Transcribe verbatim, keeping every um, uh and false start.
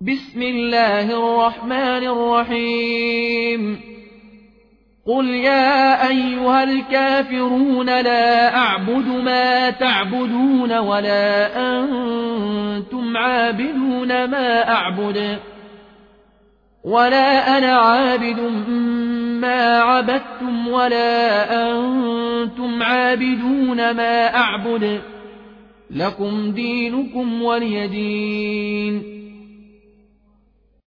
بسم الله الرحمن الرحيم قل يا أيها الكافرون لا أعبد ما تعبدون ولا أنتم عابدون ما أعبد ولا أنا عابد ما عبدتم ولا أنتم عابدون ما أعبد لكم دينكم ولي دين.